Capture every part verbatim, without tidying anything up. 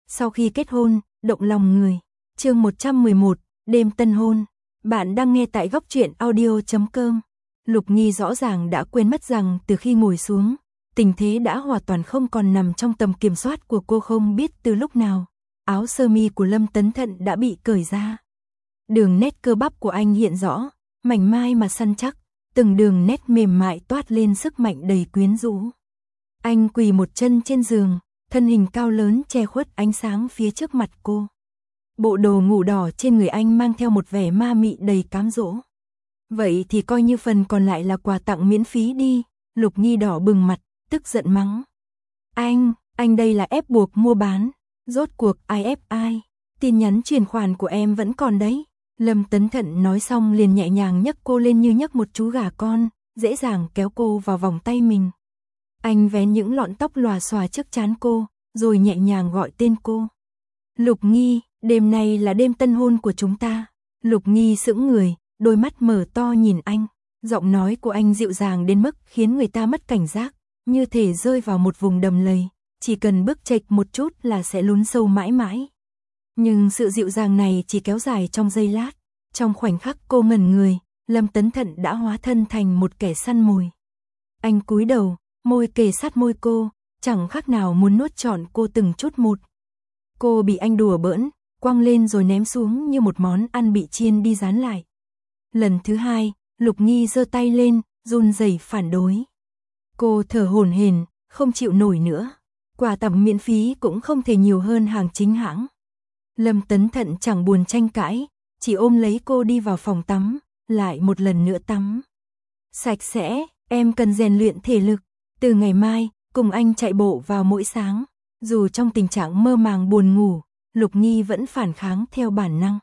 Sau khi kết hôn, động lòng người. Chương một trăm mười một, đêm tân hôn. Bạn đang nghe tại góc truyện audio chấm com. Lục Nghi rõ ràng đã quên mất rằng từ khi ngồi xuống, tình thế đã hoàn toàn không còn nằm trong tầm kiểm soát của cô. Không biết từ lúc nào, áo sơ mi của Lâm Tấn Thận đã bị cởi ra. Đường nét cơ bắp của anh hiện rõ, mảnh mai mà săn chắc, từng đường nét mềm mại toát lên sức mạnh đầy quyến rũ. Anh quỳ một chân trên giường, thân hình cao lớn che khuất ánh sáng phía trước mặt cô. Bộ đồ ngủ đỏ trên người anh mang theo một vẻ ma mị đầy cám dỗ. Vậy thì coi như phần còn lại là quà tặng miễn phí đi. Lục Nghi đỏ bừng mặt, tức giận mắng. Anh, anh đây là ép buộc mua bán. Rốt cuộc ai ép ai? Tin nhắn chuyển khoản của em vẫn còn đấy. Lâm Tấn Thận nói xong liền nhẹ nhàng nhấc cô lên như nhấc một chú gà con, dễ dàng kéo cô vào vòng tay mình. Anh vén những lọn tóc lòa xòa trước trán cô, rồi nhẹ nhàng gọi tên cô. Lục Nghi, đêm nay là đêm tân hôn của chúng ta. Lục Nghi sững người, đôi mắt mở to nhìn anh. Giọng nói của anh dịu dàng đến mức khiến người ta mất cảnh giác, như thể rơi vào một vùng đầm lầy, chỉ cần bước chệch một chút là sẽ lún sâu mãi mãi. Nhưng sự dịu dàng này chỉ kéo dài trong giây lát. Trong khoảnh khắc cô ngẩn người, Lâm Tấn Thận đã hóa thân thành một kẻ săn mồi. Anh cúi đầu, môi kề sát môi cô, chẳng khác nào muốn nuốt trọn cô từng chút một. Cô bị anh đùa bỡn, quăng lên rồi ném xuống như một món ăn bị chiên đi rán lại. Lần thứ hai, Lục Nghi giơ tay lên, run rẩy phản đối. Cô thở hổn hển, không chịu nổi nữa. Quà tặng miễn phí cũng không thể nhiều hơn hàng chính hãng. Lâm Tấn Thận chẳng buồn tranh cãi, chỉ ôm lấy cô đi vào phòng tắm, lại một lần nữa tắm. Sạch sẽ, em cần rèn luyện thể lực. Từ ngày mai, cùng anh chạy bộ vào mỗi sáng. Dù trong tình trạng mơ màng buồn ngủ, Lục Nghi vẫn phản kháng theo bản năng.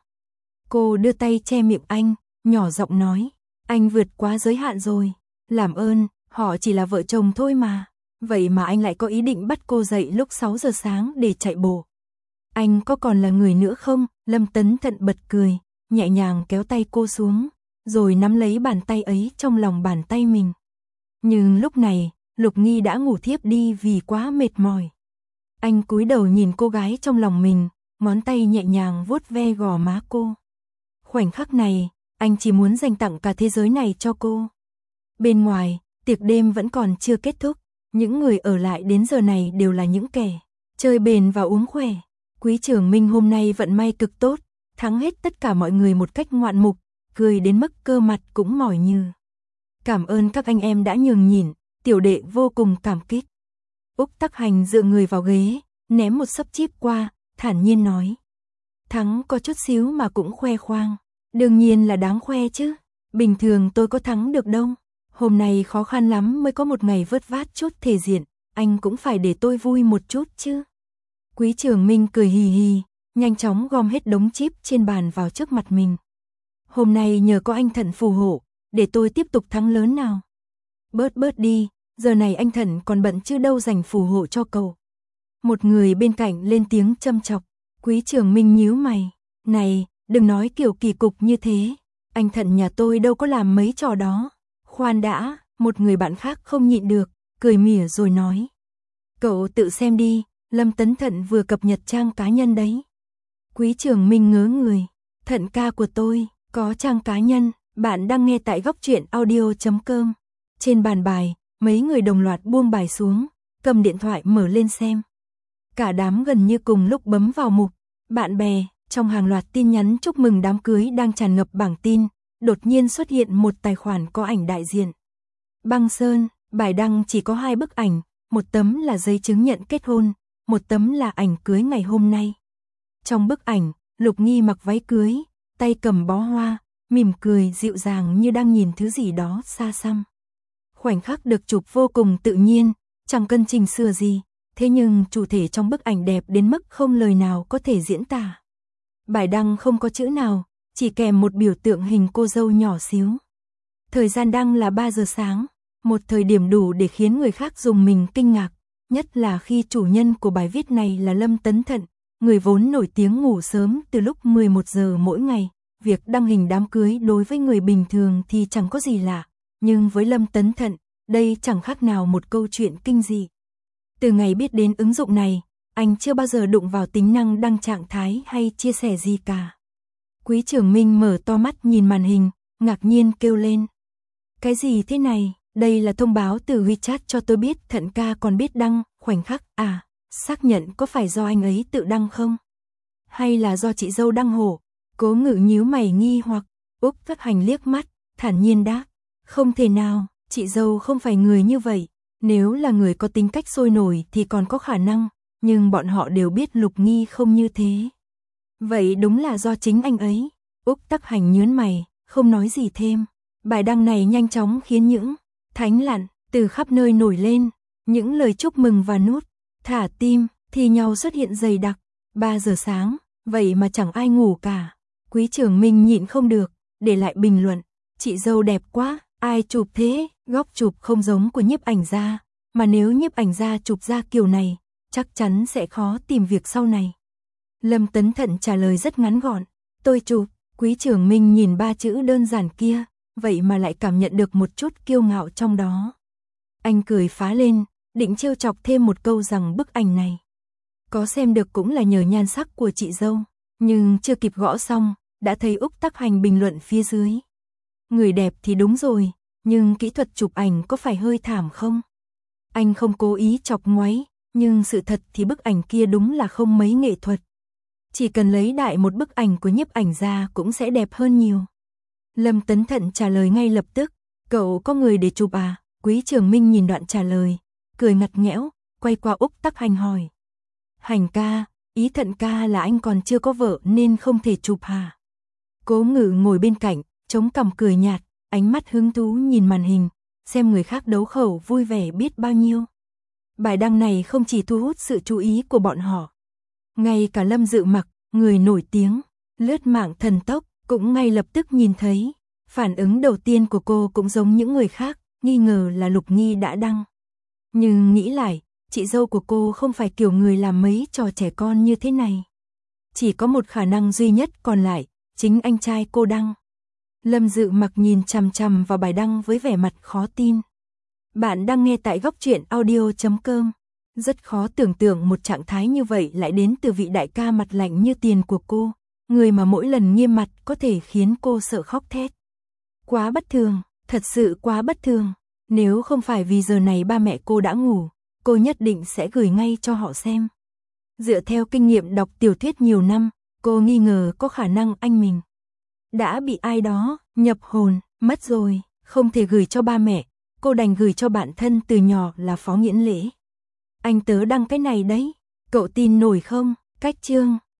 Cô đưa tay che miệng anh, nhỏ giọng nói. Anh vượt quá giới hạn rồi. Làm ơn, họ chỉ là vợ chồng thôi mà. Vậy mà anh lại có ý định bắt cô dậy lúc sáu giờ sáng để chạy bộ. Anh có còn là người nữa không? Lâm Tấn Thận bật cười, nhẹ nhàng kéo tay cô xuống, rồi nắm lấy bàn tay ấy trong lòng bàn tay mình. Nhưng lúc này, Lục Nghi đã ngủ thiếp đi vì quá mệt mỏi. Anh cúi đầu nhìn cô gái trong lòng mình, ngón tay nhẹ nhàng vuốt ve gò má cô. Khoảnh khắc này, anh chỉ muốn dành tặng cả thế giới này cho cô. Bên ngoài, tiệc đêm vẫn còn chưa kết thúc, những người ở lại đến giờ này đều là những kẻ chơi bền và uống khỏe. Quý Trường Minh hôm nay vận may cực tốt, thắng hết tất cả mọi người một cách ngoạn mục, cười đến mức cơ mặt cũng mỏi như. Cảm ơn các anh em đã nhường nhịn, tiểu đệ vô cùng cảm kích. Úc Tắc Hành dựa người vào ghế, ném một sấp chip qua, thản nhiên nói. Thắng có chút xíu mà cũng khoe khoang, đương nhiên là đáng khoe chứ, bình thường tôi có thắng được đâu. Hôm nay khó khăn lắm mới có một ngày vớt vát chút thể diện, anh cũng phải để tôi vui một chút chứ. Quý Trường Minh cười hì hì, nhanh chóng gom hết đống chip trên bàn vào trước mặt mình. Hôm nay nhờ có anh Thận phù hộ, để tôi tiếp tục thắng lớn nào. Bớt bớt đi, giờ này anh Thận còn bận chứ đâu dành phù hộ cho cậu. Một người bên cạnh lên tiếng châm chọc. Quý Trường Minh nhíu mày. Này, đừng nói kiểu kỳ cục như thế. Anh Thận nhà tôi đâu có làm mấy trò đó. Khoan đã, một người bạn khác không nhịn được, cười mỉa rồi nói. Cậu tự xem đi, Lâm Tấn Thận vừa cập nhật trang cá nhân đấy. Quý Trường Minh ngớ người. Thận ca của tôi, có trang cá nhân, bạn đang nghe tại góc truyện audio chấm com. Trên bàn bài, mấy người đồng loạt buông bài xuống, cầm điện thoại mở lên xem. Cả đám gần như cùng lúc bấm vào mục bạn bè, trong hàng loạt tin nhắn chúc mừng đám cưới đang tràn ngập bảng tin, đột nhiên xuất hiện một tài khoản có ảnh đại diện. Băng Sơn, bài đăng chỉ có hai bức ảnh, một tấm là giấy chứng nhận kết hôn, một tấm là ảnh cưới ngày hôm nay. Trong bức ảnh, Lục Nghi mặc váy cưới, tay cầm bó hoa, mỉm cười dịu dàng như đang nhìn thứ gì đó xa xăm. Khoảnh khắc được chụp vô cùng tự nhiên, chẳng cần chỉnh sửa gì, thế nhưng chủ thể trong bức ảnh đẹp đến mức không lời nào có thể diễn tả. Bài đăng không có chữ nào, chỉ kèm một biểu tượng hình cô dâu nhỏ xíu. Thời gian đăng là ba giờ sáng, một thời điểm đủ để khiến người khác dùng mình kinh ngạc, nhất là khi chủ nhân của bài viết này là Lâm Tấn Thận, người vốn nổi tiếng ngủ sớm từ lúc mười một giờ mỗi ngày. Việc đăng hình đám cưới đối với người bình thường thì chẳng có gì lạ, nhưng với Lâm Tấn Thận, đây chẳng khác nào một câu chuyện kinh dị. Từ ngày biết đến ứng dụng này, anh chưa bao giờ đụng vào tính năng đăng trạng thái hay chia sẻ gì cả. Quý Trường Minh mở to mắt nhìn màn hình, ngạc nhiên kêu lên. Cái gì thế này, đây là thông báo từ WeChat cho tôi biết Thận ca còn biết đăng, khoảnh khắc, à, xác nhận có phải do anh ấy tự đăng không? Hay là do chị dâu đăng hộ? Cố Ngự nhíu mày nghi hoặc, Úc Thất Hành liếc mắt, thản nhiên đáp, không thể nào, chị dâu không phải người như vậy, nếu là người có tính cách sôi nổi thì còn có khả năng, nhưng bọn họ đều biết Lục Nghi không như thế. Vậy đúng là do chính anh ấy. Úc Tắc Hành nhướng mày, không nói gì thêm. Bài đăng này nhanh chóng khiến những thánh lặn từ khắp nơi nổi lên, những lời chúc mừng và nút thả tim thì nhau xuất hiện dày đặc. ba giờ sáng, vậy mà chẳng ai ngủ cả. Quý Trường Minh nhịn không được, để lại bình luận, chị dâu đẹp quá, ai chụp thế, góc chụp không giống của nhiếp ảnh gia, mà nếu nhiếp ảnh gia chụp ra kiểu này, chắc chắn sẽ khó tìm việc sau này. Lâm Tấn Thận trả lời rất ngắn gọn, tôi chụp. Quý Trường Minh nhìn ba chữ đơn giản kia, vậy mà lại cảm nhận được một chút kiêu ngạo trong đó. Anh cười phá lên, định trêu chọc thêm một câu rằng bức ảnh này có xem được cũng là nhờ nhan sắc của chị dâu, nhưng chưa kịp gõ xong, đã thấy Úc Tắc Hành bình luận phía dưới. Người đẹp thì đúng rồi, nhưng kỹ thuật chụp ảnh có phải hơi thảm không? Anh không cố ý chọc ngoáy, nhưng sự thật thì bức ảnh kia đúng là không mấy nghệ thuật. Chỉ cần lấy đại một bức ảnh của nhiếp ảnh ra cũng sẽ đẹp hơn nhiều. Lâm Tấn Thận trả lời ngay lập tức, cậu có người để chụp à? Quý Trường Minh nhìn đoạn trả lời, cười ngặt nghẽo, quay qua Úc Tắc Hành hỏi. Hành ca, ý Thận ca là anh còn chưa có vợ nên không thể chụp hả? Cố Ngự ngồi bên cạnh, chống cằm cười nhạt, ánh mắt hứng thú nhìn màn hình, xem người khác đấu khẩu vui vẻ biết bao nhiêu. Bài đăng này không chỉ thu hút sự chú ý của bọn họ. Ngay cả Lâm Dự Mặc, người nổi tiếng, lướt mạng thần tốc, cũng ngay lập tức nhìn thấy. Phản ứng đầu tiên của cô cũng giống những người khác, nghi ngờ là Lục Nghi đã đăng. Nhưng nghĩ lại, chị dâu của cô không phải kiểu người làm mấy trò trẻ con như thế này. Chỉ có một khả năng duy nhất còn lại, chính anh trai cô đăng. Lâm Dự Mặc nhìn chằm chằm vào bài đăng với vẻ mặt khó tin. Bạn đang nghe tại góc truyện audio chấm com. Rất khó tưởng tượng một trạng thái như vậy lại đến từ vị đại ca mặt lạnh như tiền của cô, người mà mỗi lần nghiêm mặt có thể khiến cô sợ khóc thét. Quá bất thường, thật sự quá bất thường. Nếu không phải vì giờ này ba mẹ cô đã ngủ, cô nhất định sẽ gửi ngay cho họ xem. Dựa theo kinh nghiệm đọc tiểu thuyết nhiều năm, cô nghi ngờ có khả năng anh mình đã bị ai đó nhập hồn, mất rồi, không thể gửi cho ba mẹ, cô đành gửi cho bạn thân từ nhỏ là Phó Nghiễn Lễ. Anh tớ đăng cái này đấy, cậu tin nổi không? Cách chương